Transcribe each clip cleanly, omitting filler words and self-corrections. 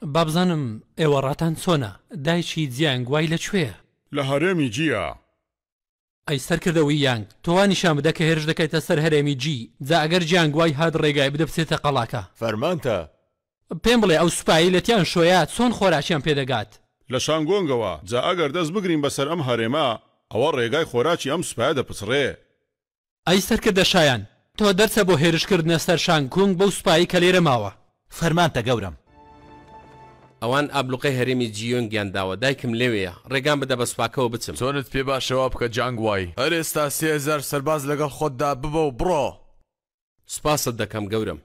بابزانم ئێوە ڕاتان چۆنە؟ دایکی جیانگوای لەکوێیە؟ لە هەرێمی جیە. ئەی سەرکردەوەی یانگ تۆوان نیشان بدە کە هێرش دەکەیتە سەر هەرێمی جی، جا ئەگەر جیانگوای هات ڕێگای بدە بچێتە قەڵاکە. فەرمانتە. پێم بڵێ ئەو سوپایی لەتیان شۆیات چۆن خۆراکیان پێدەگات؟ لە شانگۆنگەوە جا ئەگەر دەست بگرین بەسەر ئەم هەرێمە ئەوە ڕێگای خۆراکی ئەم سوپایە دەپچڕێ. ئەی سەرکردە شایان تۆ دەرچە بۆ هێرشکردنە سەر شانگۆنگ بەو سوپایی کە لێرە ماوە. فەرمانتە گەورم. ئەوان ئابلوقەی هەرێمی جیۆنگیان داوە، دایکم لێوەیە، ڕێگان بدە بە سوپاکەوە بچم. چۆنت پێ باشەوە بکە جانگوای، هەر ئێستا 3000 سەرباز لەگەڵ خۆتدا ببە و بڕۆ. سوپاست دەکەم گەورم.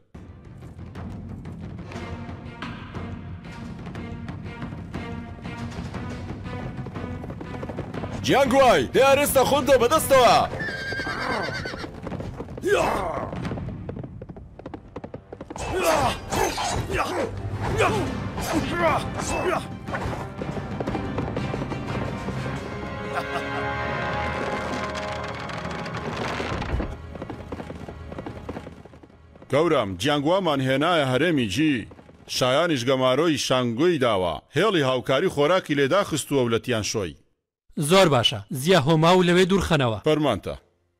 جیانگوای دیارێستا خۆتە بەدەستەوە. گەورم جیانگوامان هێنایە هەرێمی جی، شایانیش گەمارۆی شانگۆی داوە، هێڵی هاوکاری خۆراکی لێدا خستووە و لەتیان شۆی. زۆر باشە، زیا هۆما و لەوێ دوورخەنەوە. فەرمانتە.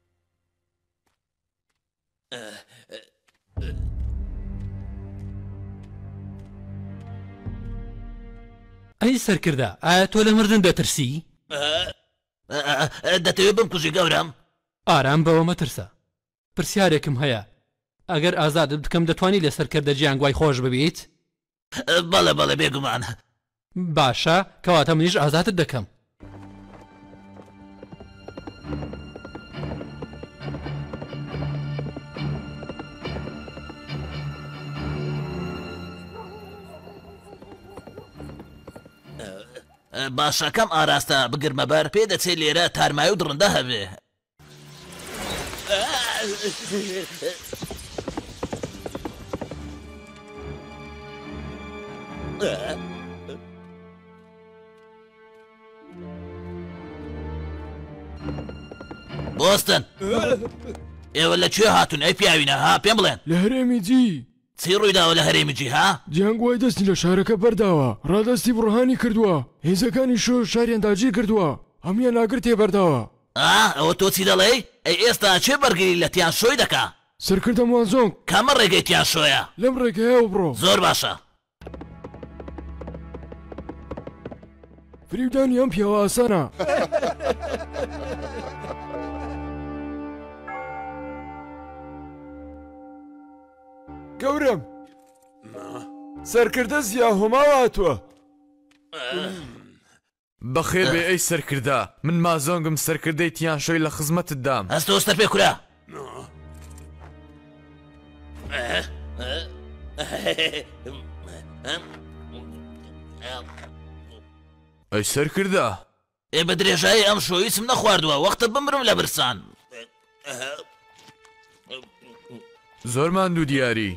ئەی سەرکردە ئایا تۆ لە مردن دەترسی؟ دەتەوێت بمکوژی گەورم؟ ئارام بەوە مەترسە. پرسیارێکم هەیە، ئەگەر ئازادت بکەم دەتوانی لە سەرکردە جیانگوای خۆش ببیت؟ بەڵێ بەڵێ بێگومان. باشە کەواتە منیش ئازادت دەکەم. باشەکەم ئاراستە بگرمە بەر پێ دەچێت لێرە تارمای و دڕندە هەبێ. بۆستن ئێوە لەکوێ هاتون ئەی پیاوینە ها پێم بڵێن؟ لە هەرێمی جی. چی ڕوویداوە لە هەرێمی جی ها؟ جیانگوای دەستی لە شارەکە بەرداوە، ڕادستی بڕهانی کردووە، هێزەکانی شۆ شاریان داگیر کردووە، هەمویان ئاگر تێبەرداوە. ئەوە تۆ چی دەڵێ؟ ئەی ئێستا چێ بەرگری لە تیان شۆی دەکا؟ سەرکردە موانزۆنگ کامە ڕێگەی تیان شۆیە؟ لەم ڕێگەیە و بڕۆ. زۆر باشە. فریودانی ئەم پیاوە ئاسانە. گەورم سەرکردە زیا هۆماوە هاتووە. بەخێر بێ ئەی سەرکردا، من مازۆنگم سەرکردەی تیان شۆی لە خزمەتت دام. هەستە وەستە پێ کورا. ئەی سەرکردا ئێ بە درێژایی ئەم شۆیچم نەخواردووە، وەختە بمرم لە برسان. زۆر ماندوو دیاری.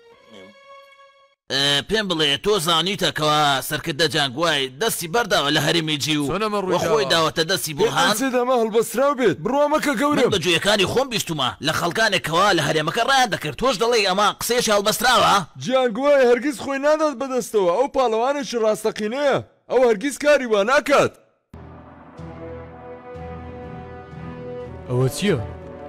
پێم بڵێ تۆ زانیتەکەوە سەرکردە جانگوای دەستی بەرداوە لە هەرێمی جی و خۆی داوەتە دەستی بۆهان دەمە هەڵبەستراو بێت بڕۆ مەکە گەورم. بە گوێیەکانی خۆم بیستومە لە خەڵکانێکەوە لە هەرێمەکە ڕایان دەکرد، تۆش دەڵێ ئەمە قسەیەکی هەڵبەستراوە؟ جیانگوای هەرگیز خۆی نادات بەدەستەوە، ئەو پاڵەوانێکی ڕاستەقینەیە، ئەو هەرگیز کاری وا ناکات. ئەوە چییە؟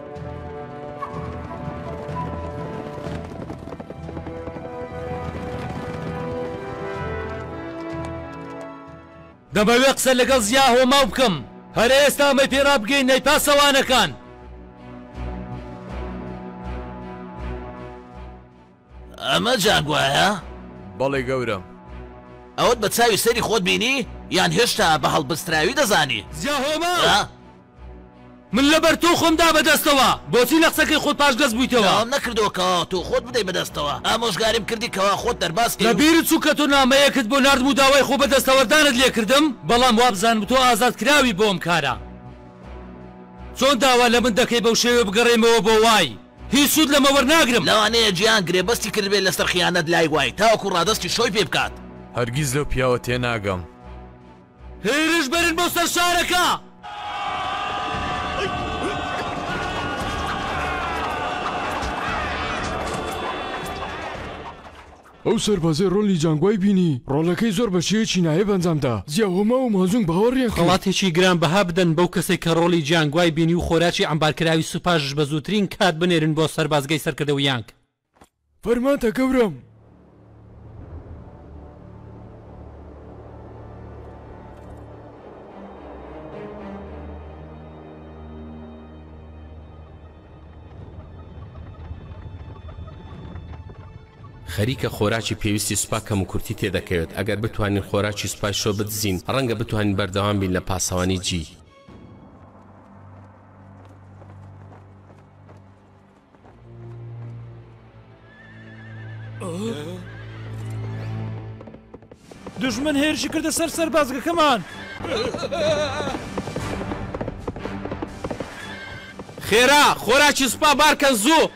دەمەوێت قسە لەگەڵ زیا هۆما بکەم، هەر ئێستا ئەمەی پێڕا بگەین نەی پاسەوانەکان. ئەمە جانگوایە؟ بەڵێ گەورم. ئەوت بە چاوی سەری خۆت بینی یان هێشتا بە هەڵبستراوی دەزانی؟ زیا هۆما من لەبەر تۆ خۆمدا بەدەستەوە، بۆچی لە قسەکەی خۆت پاشگەز بوویتەوە؟ ئەم نەکردەوەکەوە تۆ خۆت بدەی بەدەستەوە، ئامۆژگاریم کردی کەوا خۆت دەرباس لە بیرت چوو کە تۆ نامەیەکت بۆ ناردم و داوای خۆ بەدەستەوەردانت لێ کردم، بەڵام وابزانم تۆ ئازادکراوی بۆم کارە. چۆن داوا لە من دەکەی بەو شێوە بگەڕێمەوە بۆ وای؟ هیچ سوود لەمە وەرناگرم. لەوانەیە گیان گرێبەستی کردبێت لەسەر خیانەت لای وای تاوەکو ڕادستی شۆی پێ بکات. هەرگیز لەو پیاوە تێناگەم. هێرش بەرن بۆ سەر شارەکە. ئەو سەربازەی ڕۆلی جانگوای بینی ڕۆڵەکەی زۆر بەشێکی نایب ئەنجامدا زیاوەما و مازوون باوەڕیان خەڵاتێکی گران بەها بدەن بەو کەسێک کە ڕۆلی جانگوای بینی و خۆراکی ئەمبارکراوی سوپاش بە زووترین کات بنێرن بۆ سەربازگەی سەرکردە و یانگ فەرمانتە گەورم خەریکە خۆراکی پێویستی سوپا کەم و کورتی تێدەکەوێت ئەگەر بتوانین خۆراکی سوپای شۆ بدزین ڕەنگە بتوانین بەردەوام بین لە پاسەوانی جی دژمن هێرشی کردە سەر سەربازگەکەمان خێرا خۆراکی سوپا بارکە زوو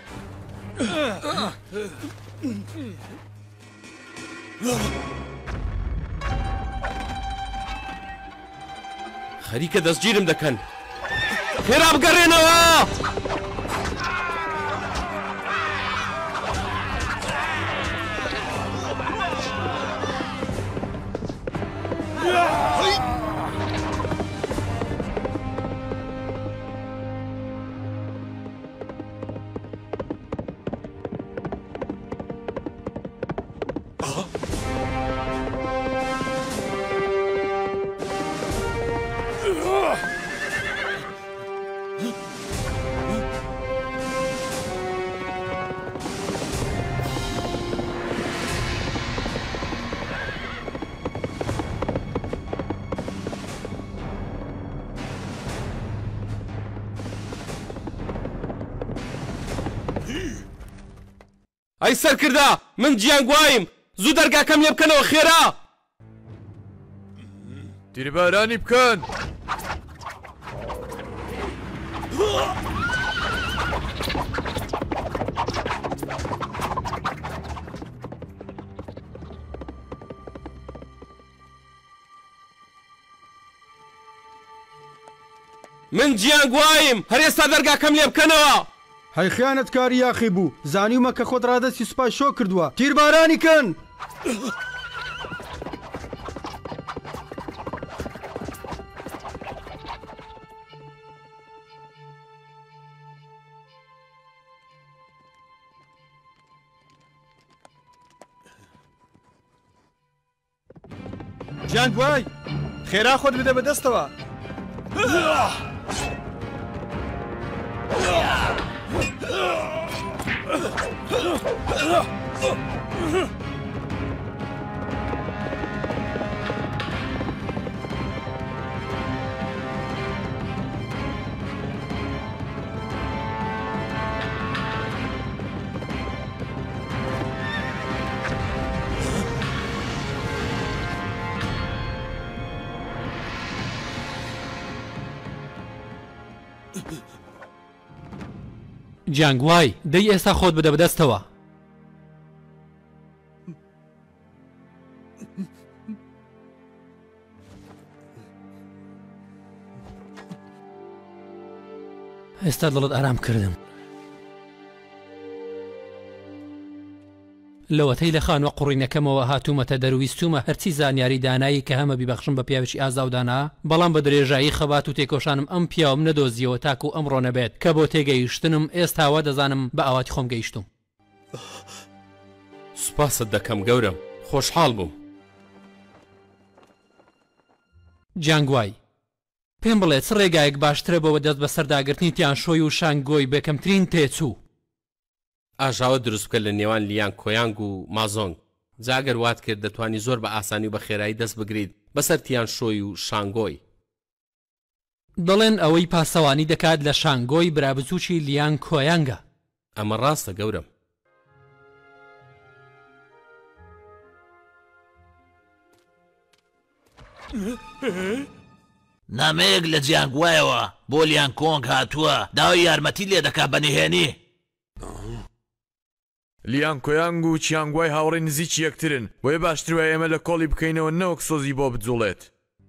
خەریکە دەستگیرم دەکەن خێرا بگەڕێنەوە ئەی سەرکردا من جیانگوایم زوو دەرگاکەم لێ بکەنەوە خێرا تیربارانی بکەن من جیانگوایم هەرێستا دەرگاکەم لێ بکەنەوە هەی خیانەتکاری یاخی بوو زانیومە کە خۆت ڕادەستی سوپای شۆ کردووە تیربارانی کەن جانگوای خێرا خۆت بدە بەدەستەوە جانگوای دەی ئێستا خۆت بدە بەدەستەوە ئێستا دڵت ئارام کردم لەوەتەی لە خانوە قوڕینەکەمەوە هاتوومەتە دەرویستومە هەرچی زانیاری دانایی کە هەمە بیبەخشم بە پیاوێکی ئازاودانا بەڵام بە درێژایی خەبات و تێکۆشانم ئەم پیاوم نەدۆزیەوە تاکو و ئەمڕۆ نەبێت کە بۆ تێگەیشتنم ئێستاوە دەزانم بە ئاواتی خۆم گەیشتم سوپاست دەکەم گەورم خۆشحاڵ بووم جانگوای پێم بڵێ چ ڕێگایەک باشترە بەوە دەست بە سەرداگرتنی تیانشۆی و شانگۆی بەکەمترین تێچوو ئاژاوە دروست بکە لە نێوان لیان کۆیانگ و مازۆنگ جاگەر وات کرد دەتوانی زۆر بە ئاسانی و بە خێرایی دەست بگریت بەسەر تیانشۆی و شانگۆی دەڵێن ئەوەی پاسەوانی دەکات لە شانگۆی برابزووکی لیان کۆیانگە ئەمە ڕاستە گەورم نامەیەک لە جیانگوایەوە بۆ لیان کۆنگ هاتووە داوای یارمەتی لێ دەکا بەنهێنی لیان کۆیانگ و چیانگوای هاوڕێی نزیکی یەکترن بۆیە باشتر وایە ئێمە لە کۆڵی بکەینەوە نەوەک سۆزی بۆ بجوڵێت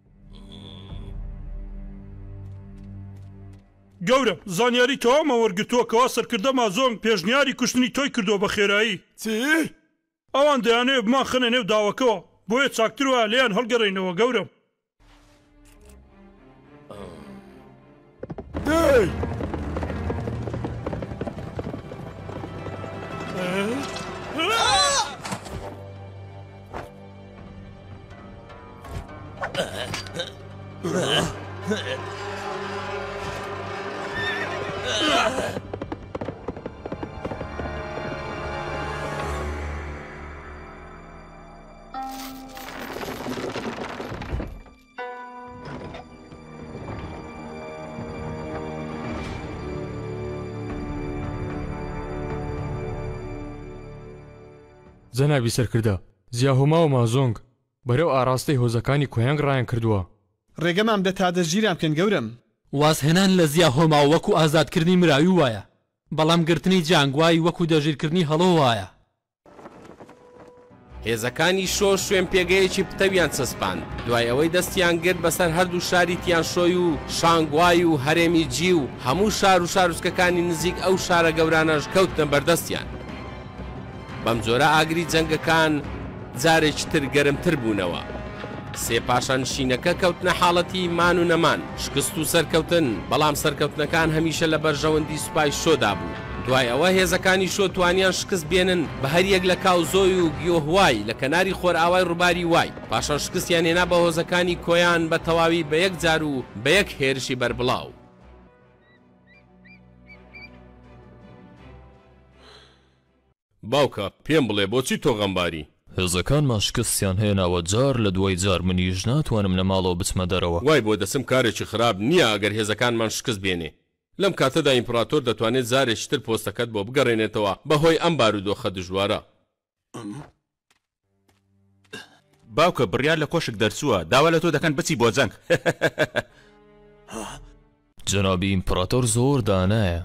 گەورە زانیاری تەواومە وەرگتووە کەوا سەرکردە مازۆنگ پێشنیاری کوشتنی تۆی کردو بە خێرایی چی؟ ئەوان دەیانەوێ بمان خنە نێو داوەکەوە بۆیە چاکتر وایە لێیان هەڵگەڕێنەوە گەورم. دەی جەنابی سەرکردە زیاهۆما و مازۆنگ بەرەو ئاراستەی هۆزەکانی کۆیانگ ڕایان کردووە. ڕێگەمام دە تا دەستگیریان بکەن گەورم. وازهێنان لە زیاهۆما وەکو ئازادکردنی مراوی وایە، بەڵام گرتنی جانگوای وەکو دەژیرکردنی هەڵۆ وایە. هێزەکانی شۆ شوێن پێگەیەکی پتەویان چەسپان دوای ئەوەی دەستیان گرت بەسەر هەردوو شاری تیانشۆی و شانگوای و هەرێمی جی و هەموو شار و شارۆچکەکانی نزیک ئەو شارە گەورانەش کەوتنە بەردەستیان. بەم جۆرە ئاگری جەنگەکان جارێکی تر گەرمتر بوونەوە. سێ پاشانشینەکە کەوتنە حاڵەتی مان و نەمان، شکست و سەرکەوتن، بەڵام سەرکەوتنەکان هەمیشە لە بەرژەوەندی سوپای شۆدا بوو. دوای ئەوە هێزەکانی شۆ توانیان شکست بێنن بە هەریەک لە کاوزۆی و گیۆهوای لە کەناری خۆرئاوای ڕووباری وای. پاشان شکستیان هێنا بە هۆزەکانی کۆیان بە تەواوی بە یەک جار و بە یەک هێرشی بەربڵاو. باوکە پێم بڵێ بۆچی تۆ غەمباری؟ هێزەکانمان شکستیان هێناوە جار لە دوای جار منیش ناتوانم لە ماڵەوە بچمە دەرەوە. وای بۆ دەسم کارێکی خراپ نییە ئەگەر هێزەکانمان شکست بێنێ. لەم کاتەدا ئیمپراتۆر دەتوانێت زارێکی تر پۆستەکەت بۆ بگەڕێنێتەوە بەهۆی ئەم بارودۆخە دژوارە. باوکە بڕیار لە کۆشک دەرچووە، داوا لە تۆ دەکەن بچی بۆ جەنگ. جەنابی ئیمپراتۆر زۆر دانایە.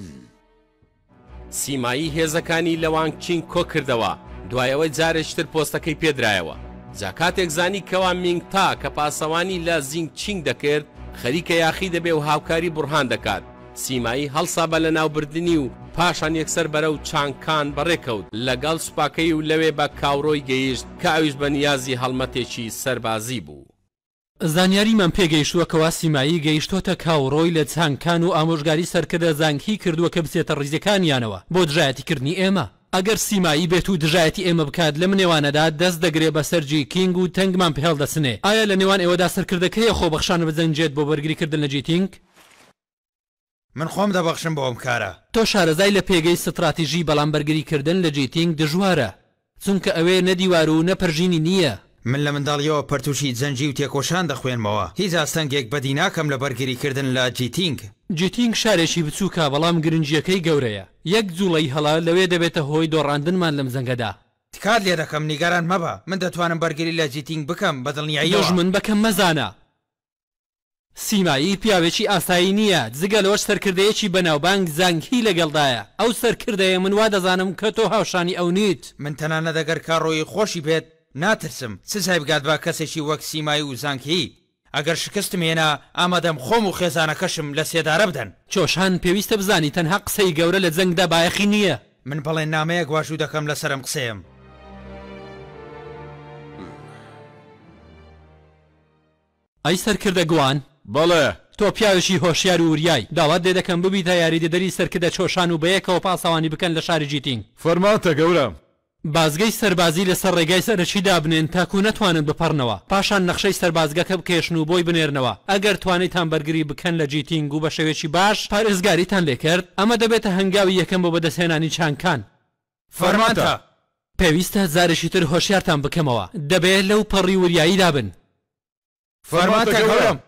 سیمایی هێزەکانی لەوان کینگ کۆ کردەوە دوایەوەی جارێکتر پۆستەکەی پێدرایەوە. جا کاتێک زانی کەوا مینگ تا کە پاسەوانی لە زینگ چینگ دەکرد خەریکە یاخی دەبێ و هاوکاری بورهان دەکات. سیمایی هەڵسا بە لە ناوبردننی و پاشان یەکسەر بەرەو چانکان بەڕێکەوت لەگەڵ سوپاکەی و لەوێ بە کاوڕۆی گەیشت کە ئەویش بە نیازی هەڵمەتێکی سەربازی بوو. زانیاریمان پێگەیشتووە کەوا سیمایی گەیشتۆتە کاوڕۆی لە چانکان و ئامۆژگاری سەرکردە زانگی کردووە کە بچێتە ڕیزەکانیانەوە بۆ دژایەتیکردنی ئێمە. ئەگەر سیمایی بێت و دژایەتی ئێمە بکات لە منێوانەدا دەست دەگرێ بە سەرجی کینگ و تەنگمان پێڵ دەسنێ. ئایا لە نێوان ئێوەدا سەرکردەکەیە خۆبەخشانە بزەنجێت بۆ بەرگریکردن لە جیتینگ؟ من خۆم دەبەخشم بۆ ئەم کارە. تۆ شارەزای لە پێگەی ستراتیژی بەڵام بەرگریکردن لە جیتینگ دژوارە، چونکە ئەوێ نەدیوار و نەپەرژینی نییە. من لە منداڵیەوە پەرتوشی جەنجی و تێکۆشان دەخوێنمەوە، هیچ ئاستەنگێک بەدی ناکەم لە بەرگریکردن لە جیتینگ. جیتینگ شارێکی بچووکە بەڵام گرنگیەکەی گەورەیە، یەک جوڵەی هەڵا لەوێ دەبێتە هۆی دۆڕاندنمان لەم زەنگەدا. تکات لێ دەکەم نیگەران مەبە، من دەتوانم بەرگری لە جیتینگ بکەم بە دڵنیاییەوە. دژمن بەکەم مەزانە. سیمایی پیاوێکی ئاسایی نییە، جگە لەوەش سەرکردەیەکی بەناوبانگ زانگی لەگەڵدایە. ئەو سەرکردەیە من وا دەزانم کە تۆ هاوشانی ئەو نیت. من تەنانە دەگەر کاڕۆیی خۆشی بێت ناترسم، سزای بگات بە کەسێکی وەک سیمایی و زانگی. ئەگەر شکستم هێنا ئامادەم خۆم و خێزانەکەشم لە سێدارە بدەن. چۆشان پێویستە بزانی تەنها قسەی گەورە لە جەنگدا بایەخی نییە. من بەڵێن نامەیەک واژوو دەکەم لەسەرم قسەیەم. ئەی سەرکردە گوان، بەڵێ تۆ پیاوێکی هۆشیار و وریای، داوات لێ دەکەم ببیتە یاریدەدەری سەرکردە چۆشان و بەیەکەوە پاسەوانی بکەن لە شاری جیتینگ. فەرماتە گەورم. بازگەی سەربازی لەسەر ڕێگای سەرەکیدا بنێن تاکو نەتوانن بپەڕنەوە، پاشان نەخشەی سەربازگەکە بکێشن و بۆی بنێرنەوە. ئەگەر توانیتان بەرگری بکەن لە جیتینگ و بە شێوێکی باش پارێزگاریتان لێکرد، ئەمە دەبێتە هەنگاوی یەکەم بۆ بەدەستهێنانی چانکان. فەرماتە. پێویستە زارێکی تر هۆشیارتان بکەمەوە، دەبێت لەو پەڕی وریاییدا بن. فەرماتە گەورم.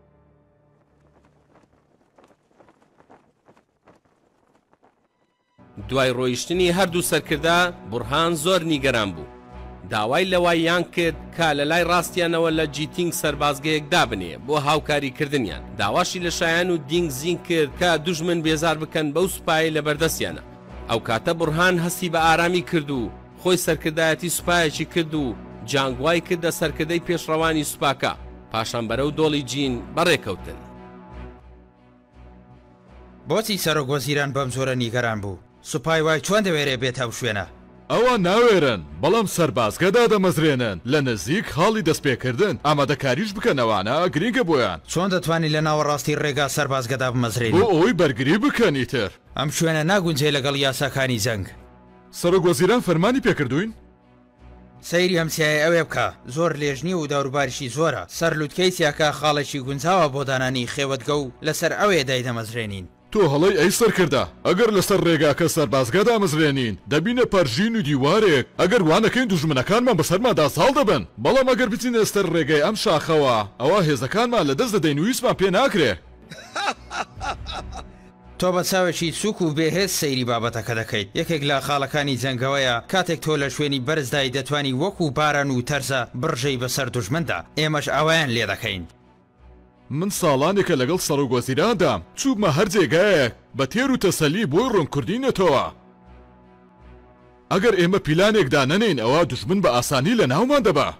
دوای ڕۆیشتنی هەردوو سەرکردا بورهان زۆر نیگەران بوو. داوای لەواییان کرد کە لە لای ڕاستیانەوە لە جیتینگ سەربازگەیەک دابنێ بۆ هاوکاریکردنیان. داواشی لە شایان و دینگ زین کرد کە دوژمن بێزار بکەن بەو سوپای لە بەردەستیانە. ئەو کاتە بورهان هەستی بە ئارامی کرد و خۆی سەرکردایەتی سوپایەکی کرد و جانگوای کردە سەرکردەی پێشڕەوانی سوپاکە. پاشان بەرەو دۆڵی جین بەڕێکەوتن. بۆچی سەرۆک وەزیران بەم زۆرە نیگەران بوو؟ سوپای وای چۆن دەوێرێ بێت ئەو شوێنە؟ ئەوە ناوێرن بەڵام سەربازگەدا دەمەزرێنن لە نزیک خاڵی دەستپێکردن ئامادەکاریش بکەنەوانە گرینگە بۆیان چۆن دەتوانانی لە ناوەڕاستی ڕێگا سەربازگەدا بمەزرێن بۆ ئەوەی بەرگری بکەنیتر ئەم شوێنە ناگونجێ لەگەڵ یاساکانی جەنگ سەرۆک وەزیران فەرمانی پێکردوین سەیری ئەمسیای ئەوێ بکە زۆر لێژنی و داوروباریشی زۆرە سەر لوتکەی چیاکە خاڵێکی گونجاوە بۆ دانانی خێوەتگە و لەسەر ئەوێ دای دەمەزرێنین تۆ هەڵی ئەی سەرکردا ئەگەر لەسەر ڕێگاکە سەربازگەدا مەزرێنین دەبینە پەرژین و دیوارێک ئەگەر وانەکەین دوژمنەکانمان بەسەرمادا ساڵ دەبن بەڵام ئەگەر بچینە سەر ڕێگەی ئەم شاخەوە ئەوە هێزەکانمان لەدەست دەدەین و ویسمان پێ ناکرێ تۆ بە چاوێکی سوک و بێهێز سەیری بابەتەکە دەکەیت یەکێک لە خاڵەکانی جەنگەوەیە کاتێک تۆ لە شوێنی بەرزدای دەتوانی وەکو باران و تەرزە بڕژەی بەسەر دوژمندا ئێمەش ئەویان لێ دەکەین من ساڵانێکە لەگەڵ سەرۆک وەزیراندا چوبمە هەر جێگایەک بە تێر و تەسەلی بۆی ڕوونکردینێتەوە ئەگەر ئێمە پیلانێکدا نەنین ئەوە دوژمن بە ئاسانی لە ناومان دەبا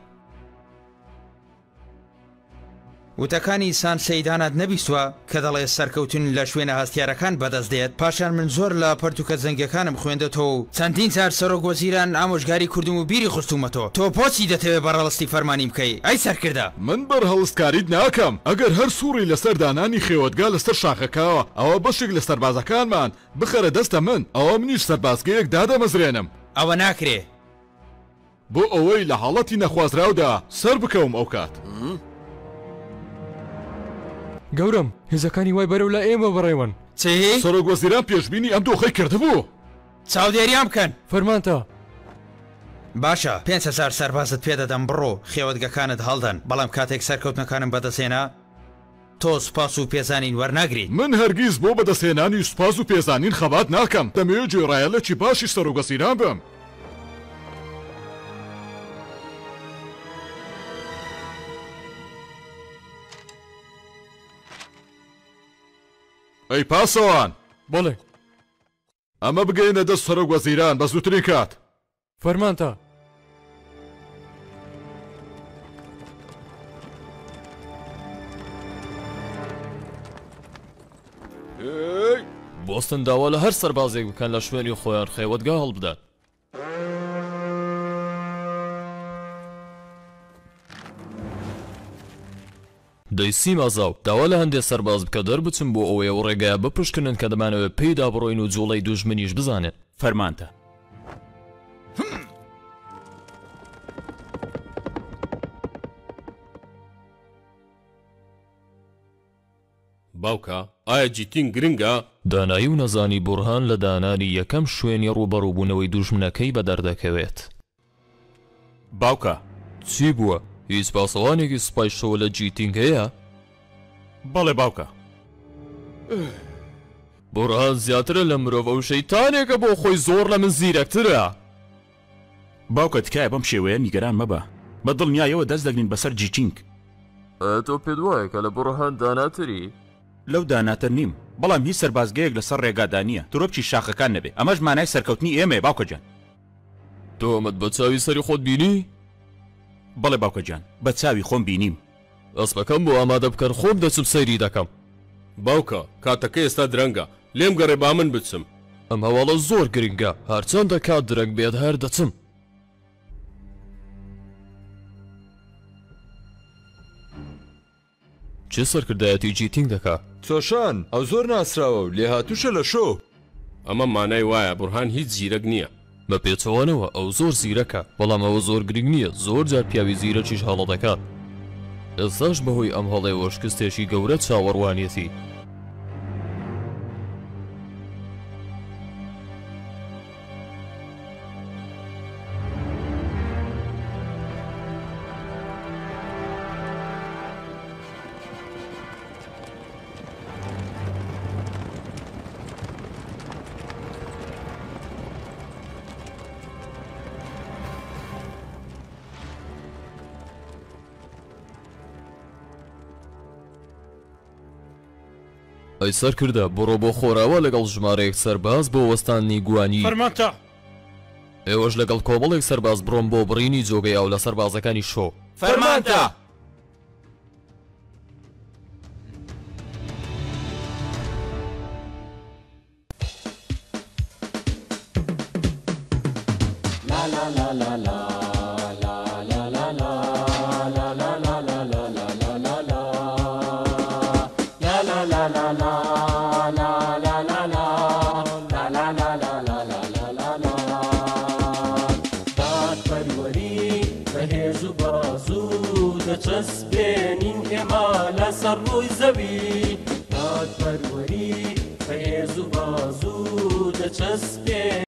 وتەکانی سان سەیدانات نەبیستوە کە دەڵێ سەرکەوتن لە شوێنە هەستیارەکان بەدەست دێت پاشان من زۆر لە پەرتوکە جەنگەکانم خوێندەتەوە و چەندین جار سەرۆک وەزیران ئامۆژگاری کوردم و بیری خستومەتەوە تۆ پۆچی دەتەوێت بەڕەڵستی فەرمانی بکەی ئەی سەرکردا من بەرهەڵستکاریت ناکەم ئەگەر هەر سووڕی لەسەر دانانی خێوەتگا لەسەر شاخەکەوە ئەوە بەشێک لە سەربازەکانمان بخەرە دەستە من ئەوە منیش سەربازگەیەک دادەمەزرێنم ئەوە ناکرێ بۆ ئەوەی لە حاڵەتی نەخوازراودا سەر بکەوم ئەو کات گەورم هێزەکانی وای بەرەو لە ئێمە بڕێون چی؟ سەرۆک وەزیران پێشبینی ئەم دۆخەی کردبوو چاودێریان بکەن فەرمانتە باشە 5,000 سەربازت پێدەدەم بڕۆ خێوەتگەکانت هەڵدەن بەڵام کاتێک سەرکەوتنەکانم بەدەسێنا تۆ سوپاس و پێزانین وەرناگریت من هەرگیز بۆ بەدەستهێنانی سوپاس و پێزانین خەبات ناکەم دەمەوێت گوێڕایەڵێکی باشی سەرۆک وەزیران بم ئەی پاسەوان بڵێ ئەمە بگەینە دەست سەرۆک وەزیران بە زووترین کات فەرمانتە بۆستن داوا لە هەر سەربازێک بکەن لە شوێنی خۆیان خێوەتگا هەڵبدات دەیسی مازاو داوا لە هەندێک سەرباز بکە دەربچن بۆ ئەوەی ئەو ڕێگایە بپشکنن کە دەمانەوێت پێیدا بڕۆین و جوڵەی دوژمنیش بزانێت فەرمانتە باوکە ئایا جیتین گرنگە؟ دانایی و نەزانی بورهان لە دانانی یەکەم شوێنی ڕوبەڕووبوونەوەی دوژمنەکەی بەدەردەکەوێت باوکە چی بووە؟ هیچ پاسەوانێکی سوپای شەوە لە جیتینگ هەیە؟ بەڵێ باوکە بورهان زیاترە لە مرۆڤ ئەو شەیتانێکە بۆ خۆی زۆر لە من زیرەکترە باوکە تکایە بەم شێوەیە نیگەران مەبە بە دڵنیایەوە دەست دەگرین بەسەر جیتینگ تۆ پێت وایە کە لە بورهان داناتری؟ لەو داناتر نیم بەڵام هیچ سەربازگەیەک لەسەر ڕێگادا نییە تۆرۆپچی شاخەکان نەبێ ئەمەش مانای سەرکەوتنی ئێمە باوکە جان تۆ ئەمەت بە چاوی سەری خۆت بینی؟ بەڵێ باوکە جان بە چاوی خۆم بینیم ئەسپەکەم بۆ ئامادە بکەن خۆم دەچم سەیری دەکەم باوکە کاتەکە ئێستا درەنگە لێم گەڕێ با من بچم ئەم هەواڵە زۆر گرنگە هەرچەندە کات درەنگ بێت هەر دەچم چه سەرکردایەتی جیتینگ دەکا؟ چۆشان ئەو زۆر ناسراوە و لێ هاتوشە لە شۆ ئەمە مانای وایە بورهان هیچ زیرەک نییە بە پێچەوانەوە ئەو زۆر زیرەکە بەڵام ئەوە زۆر گرنگ نییە زۆر جار پیاوی زیرەکیش هەڵە دەکات ئێستاش بەهۆی ئەم هەڵەیەوە شکستێکی گەورە چاوەڕوانیەتی ئەی سەرکردە بڕۆ بۆ خۆراوە لەگەڵ ژمارەیەک سەرباز بۆ وەستانی گوانی فەرمانتە ئێوەش لەگەڵ کۆمەڵێک سەرباز بڕۆم بۆ بڕینی جۆگەی ئەو لە سەربازەکانی شۆ فەرمانتە دەچەسبێنین ئێمە لەسەر ڕووی زەوی دادپەروەری بەهێز و بازوو دەچەسبێن